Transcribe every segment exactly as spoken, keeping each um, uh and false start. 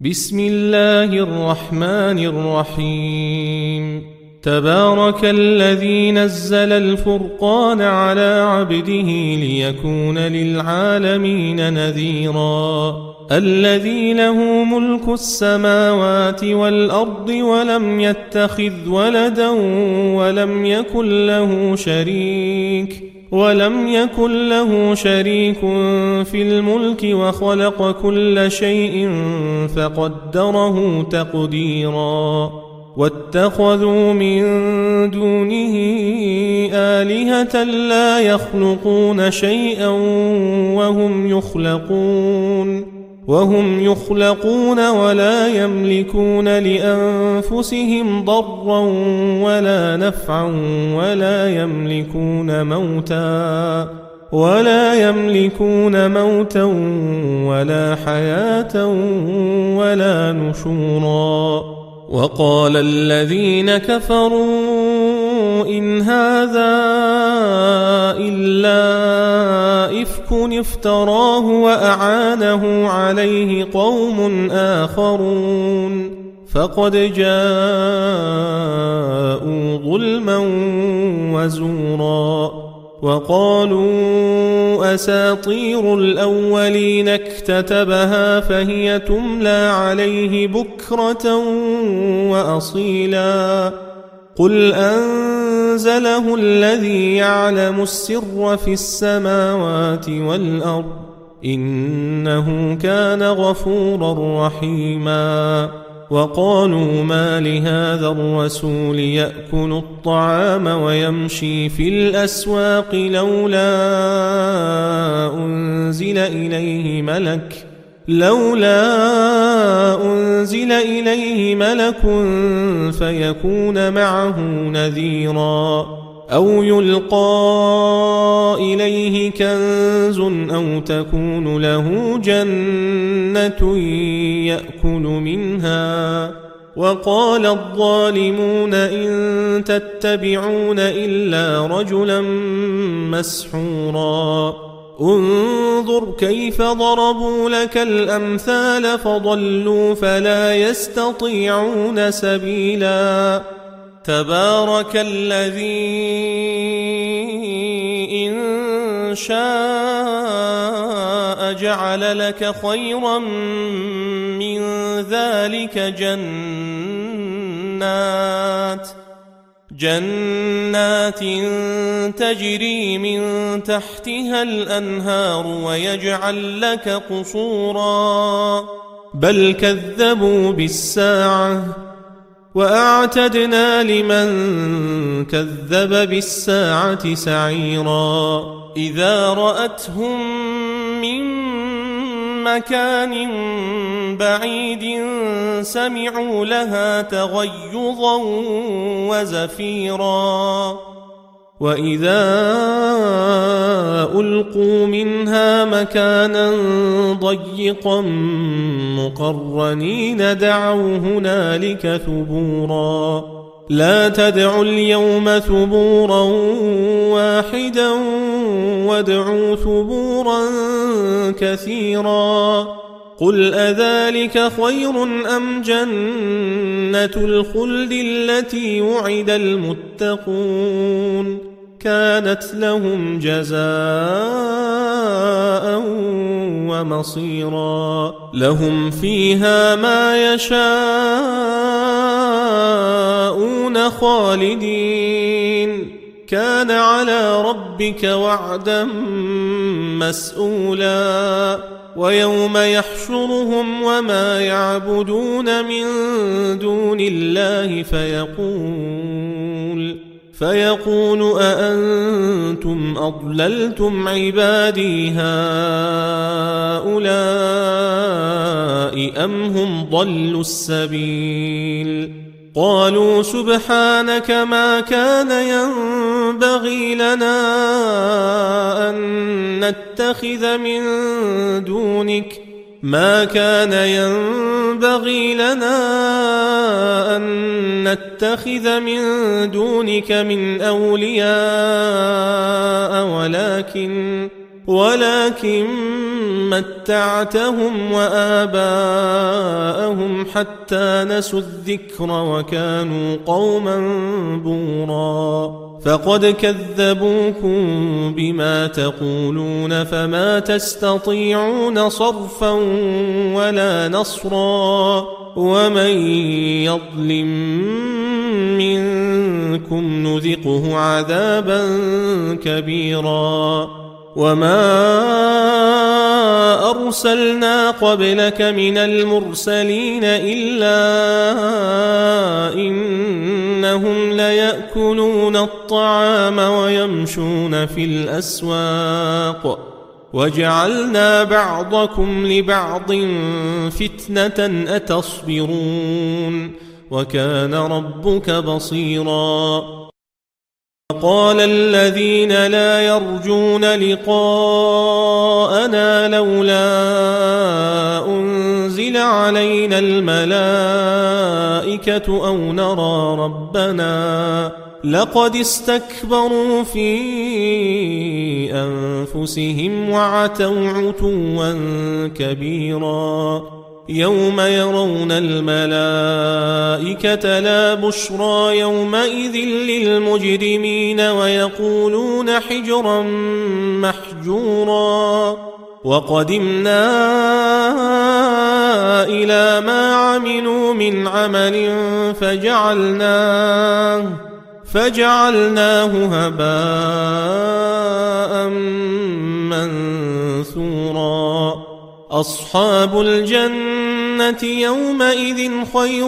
بسم الله الرحمن الرحيم. تبارك الذي نزل الفرقان على عبده ليكون للعالمين نذيرا. الذي له ملك السماوات والأرض ولم يتخذ ولدا ولم يكن له شريك ولم يكن له شريك في الملك وخلق كل شيء فقدره تقديرا. واتخذوا من دونه آلهة لا يخلقون شيئا وهم يخلقون وهم يخلقون ولا يملكون لأنفسهم ضرا ولا نفعا ولا يملكون موتا ولا يملكون موتا ولا حياة ولا نشورا. وقال الذين كفروا إن هذا إلا إفك افتراه وأعانه عليه قوم آخرون فقد جاءوا ظلما وزورا. وقالوا أساطير الأولين اكتتبها فهي تملى عليه بكرة وأصيلا. قل أنزله الذي يعلم السر في السماوات والأرض إنه كان غفورا رحيما. وقالوا ما لهذا الرسول يأكل الطعام ويمشي في الأسواق لولا أنزل إليه ملك لولا أنزل إليه ملك فيكون معه نذيرا أو يلقى إليه كنز أو تكون له جنة يأكل منها. وقال الظالمون إن تتبعون إلا رجلا مسحورا. انظر كيف ضربوا لك الأمثال فضلوا فلا يستطيعون سبيلا. تبارك الذي إن شاء جعل لك خيرا من ذلك جنات جنات تجري من تحتها الأنهار ويجعل لك قصورا بل كذبوا بالساعة وأعتدنا لمن كذب بالساعة سعيرا. إذا رأتهم من مكان بعيد سمعوا لها تغيظا وزفيرا. وإذا ألقوا منها مكانا ضيقا مقرنين دعوا هنالك ثبورا. لا تدعوا اليوم ثبورا واحدا وادعوا ثبورا كثيرا. قل أذلك خير أم جنة الخلد التي وعد المتقون كانت لهم جزاء ومصيرا. لهم فيها ما يشاءون خالدين كان على ربك وعدا مسئولا. ويوم يحشرهم وما يعبدون من دون الله فيقول فيقول أأنتم أضللتم عبادي هؤلاء أم هم ضلوا السبيل. قالوا سبحانك ما كان ينبغي لنا أن نتخذ من دونك ما كان ينبغي لنا أن نتخذ من دونك من أولياء ولكن ولكن متعتهم وآباءهم حتى نسوا الذكر وكانوا قوما بورا فقد كذبوكم بما تقولون فما تستطيعون صرفا ولا نصرا ومن يظلم منكم نذقه عذابا كبيرا وما أرسلنا قبلك من المرسلين إلا إنهم ليأكلون الطعام ويمشون في الأسواق وجعلنا بعضكم لبعض فتنة أتصبرون وكان ربك بصيرا قال الذين لا يرجون لقاءنا لولا أنزل علينا الملائكة أو نرى ربنا لقد استكبروا في أنفسهم وعتوا عتوا كبيرا يوم يرون الملائكة لا بشرى يومئذ للمجرمين ويقولون حجرا محجورا وقدمنا إلى ما عملوا من عمل فجعلناه فجعلناه هباء منثورا أصحاب الجنة يومئذ خير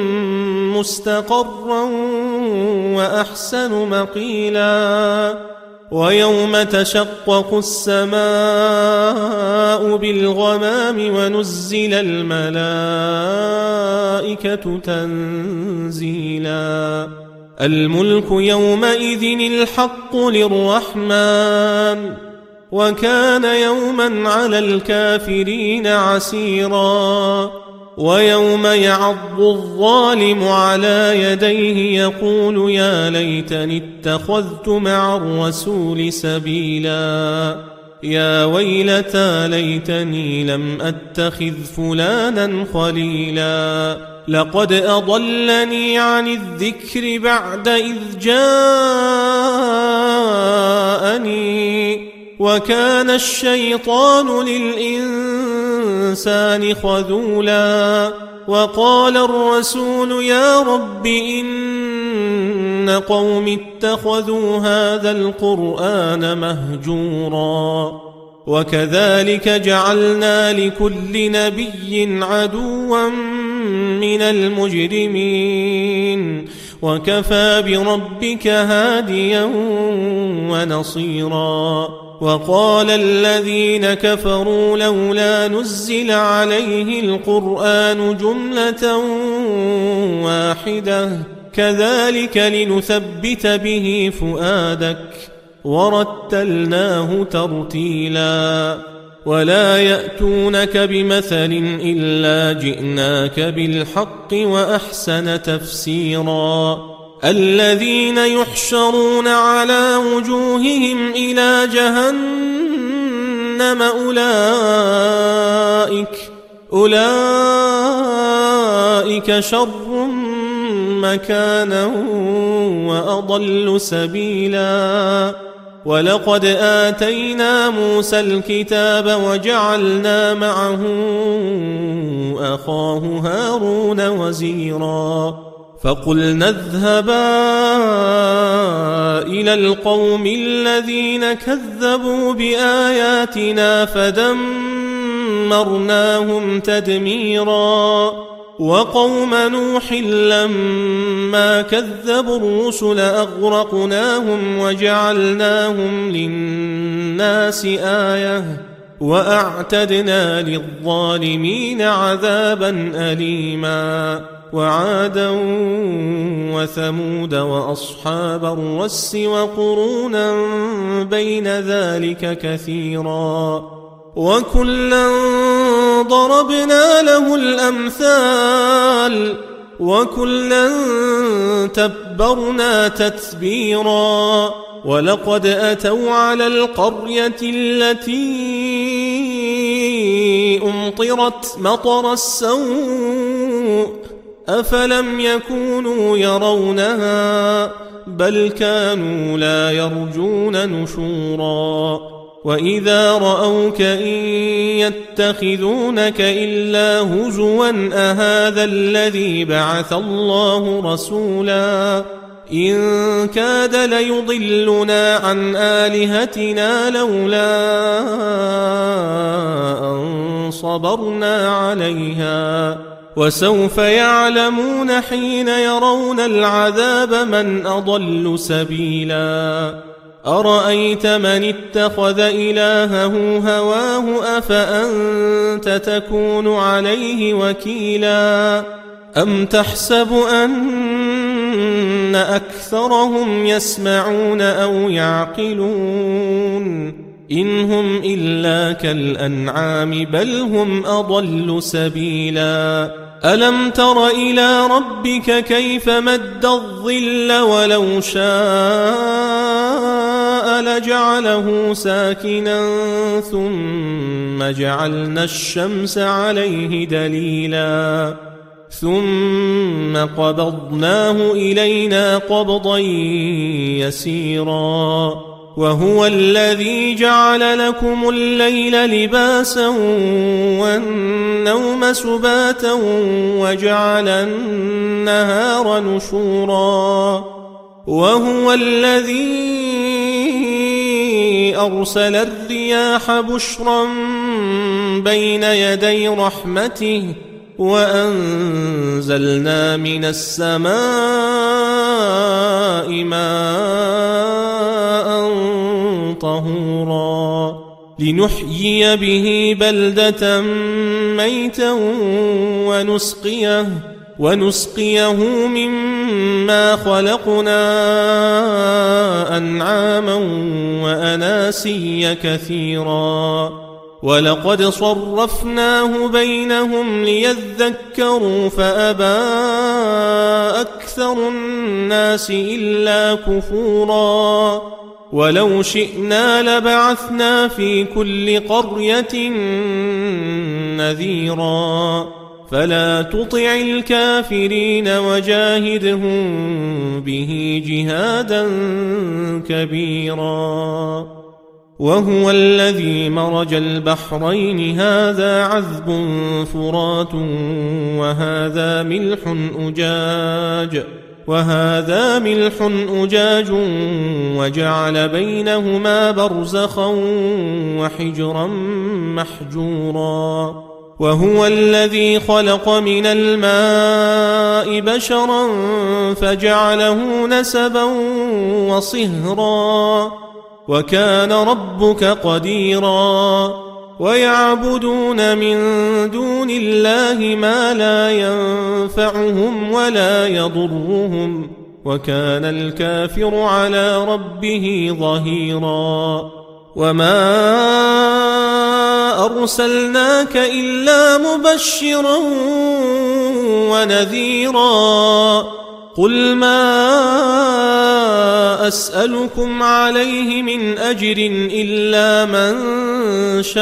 مستقرا وأحسن مقيلا ويوم تشقق السماء بالغمام ونزل الملائكة تنزيلا الملك يومئذ الحق للرحمن وكان يوما على الكافرين عسيرا ويوم يعض الظالم على يديه يقول يا ليتني اتخذت مع الرسول سبيلا يا ويلتى ليتني لم أتخذ فلانا خليلا لقد أضلني عن الذكر بعد إذ جاءني وكان الشيطان للإنسان خذولا وقال الرسول يا رب إن قوم اتخذوا هذا القرآن مهجورا وكذلك جعلنا لكل نبي عدوا من المجرمين وكفى بربك هاديا ونصيرا وقال الذين كفروا لولا نزل عليه القرآن جملة واحدة كذلك لنثبت به فؤادك ورتلناه ترتيلا ولا يأتونك بمثل إلا جئناك بالحق وأحسن تفسيرا الذين يحشرون على وجوههم إلى جهنم أولئك أولئك شر مكانا وأضل سبيلا ولقد آتينا موسى الكتاب وجعلنا معه أخاه هارون وزيرا فقلنا اذهبا إلى القوم الذين كذبوا بآياتنا فدمرناهم تدميرا وقوم نوح لما كذبوا الرسل أغرقناهم وجعلناهم للناس آية وأعتدنا للظالمين عذابا أليما وعادا وثمود وأصحاب الرس وقرونا بين ذلك كثيرا وكلا ضربنا له الأمثال وكلا تبرنا تتبيرا ولقد أتوا على القرية التي أمطرت مطر السوء سوء أفلم يكونوا يرونها بل كانوا لا يرجون نشورا وإذا رأوك إن يتخذونك إلا هزوا أهذا الذي بعث الله رسولا إن كاد ليضلنا عن آلهتنا لولا أن صبرنا عليها وسوف يعلمون حين يرون العذاب من أضل سبيلا أرأيت من اتخذ إلهه هواه أفأنت تكون عليه وكيلا أم تحسب أن أكثرهم يسمعون أو يعقلون إن هم إلا كالأنعام بل هم أضل سبيلا ألم تر إلى ربك كيف مد الظل ولو شاء لجعله ساكنا ثم جعلنا الشمس عليه دليلا ثم قبضناه إلينا قبضا يسيرا وهو الذي جعل لكم الليل لباسا والنوم سباتا وجعل النهار نشورا وهو الذي أرسل الرياح بشرا بين يدي رحمته وأنزلنا من السماء ماء طهورا لنحيي به بلدة ميتا ونسقيه ونسقيه مما خلقنا أنعاما وأناسيا كثيرا ولقد صرفناه بينهم ليذكروا فأبى أكثر الناس إلا كفورا ولو شئنا لبعثنا في كل قرية نذيرا فلا تطع الكافرين وجاهدهم به جهادا كبيرا وهو الذي مرج البحرين هذا عذب فرات وهذا ملح أجاج وهذا ملح أجاج وجعل بينهما برزخا وحجرا محجورا وهو الذي خلق من الماء بشرا فجعله نسبا وصهرا وكان ربك قديرا ويعبدون من دون الله ما لا ينفعهم ولا يضرهم وكان الكافر على ربه ظهيرا وما أرسلناك إلا مبشرا ونذيرا قل ما أسألكم عليه من أجر إلا من شاء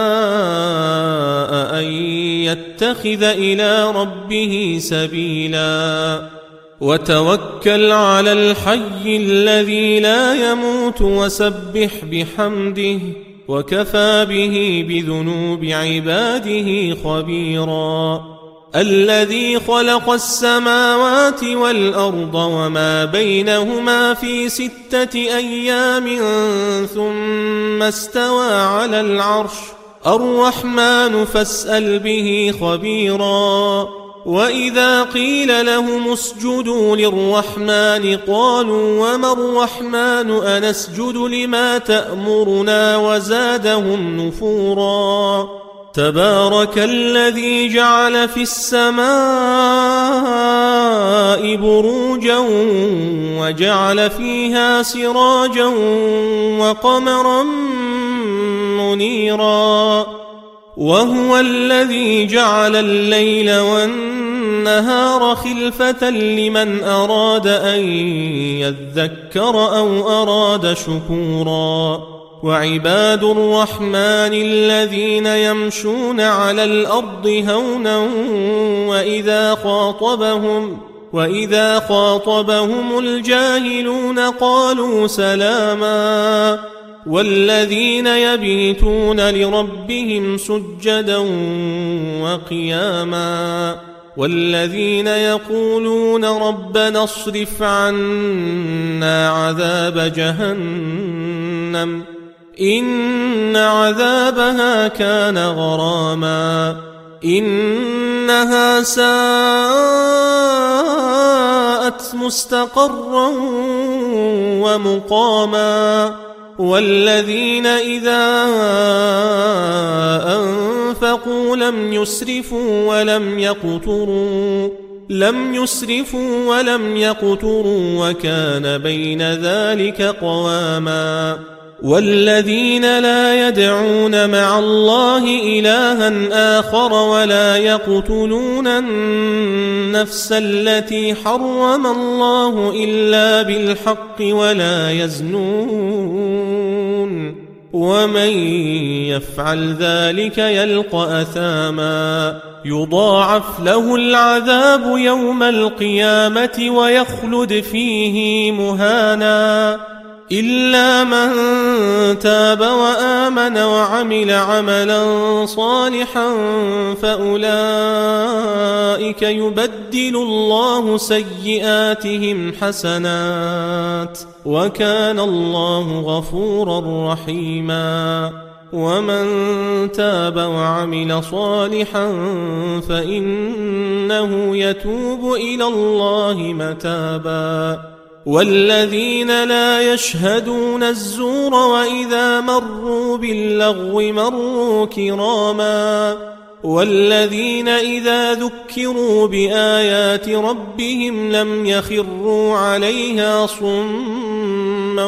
أن يتخذ إلى ربه سبيلا وتوكل على الحي الذي لا يموت وسبح بحمده وكفى به بذنوب عباده خبيرا الذي خلق السماوات والأرض وما بينهما في ستة أيام ثم استوى على العرش الرحمن فاسأل به خبيرا وإذا قيل لهم اسجدوا للرحمن قالوا وما الرحمن أنسجد لما تأمرنا وزادهم نفورا تبارك الذي جعل في السماء بروجا وجعل فيها سراجا وقمرا منيرا وهو الذي جعل الليل والنهار خلفة لمن أراد أن يذكر أو أراد شكورا وعباد الرحمن الذين يمشون على الأرض هونا وإذا خاطبهم وإذا خاطبهم الجاهلون قالوا سلاما والذين يبيتون لربهم سجدا وقياما والذين يقولون ربنا اصرف عنا عذاب جهنم إن عذابها كان غراما إنها ساءت مستقرا ومقاما والذين إذا أنفقوا لم يسرفوا ولم يقتروا لم يسرفوا ولم يقتروا وكان بين ذلك قواما والذين لا يدعون مع الله إلها آخر ولا يقتلون النفس التي حرم الله إلا بالحق ولا يزنون ومن يفعل ذلك يلقى أثاما يضاعف له العذاب يوم القيامة ويخلد فيه مهانا إلا من تاب وآمن وعمل عملا صالحا فأولئك يبدل الله سيئاتهم حسنات وكان الله غفورا رحيما ومن تاب وعمل صالحا فإنه يتوب إلى الله متابا والذين لا يشهدون الزور وإذا مروا باللغو مروا كراما والذين إذا ذكروا بآيات ربهم لم يخروا عليها صما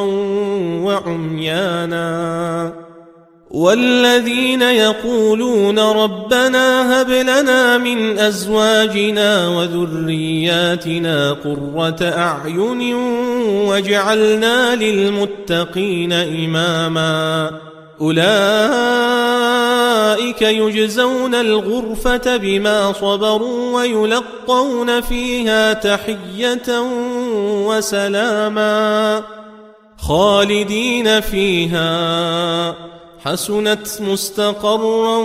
وعميانا والذين يقولون ربنا هب لنا من أزواجنا وذرياتنا قرة أعين واجعلنا للمتقين إماما أولئك يجزون الغرفة بما صبروا ويلقون فيها تحية وسلاما خالدين فيها حسنت مستقرا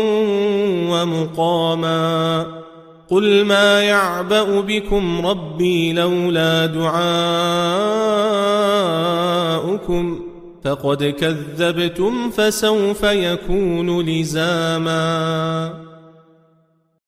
ومقاما قل ما يعبأ بكم ربي لولا دعاؤكم فقد كذبتم فسوف يكون لزاما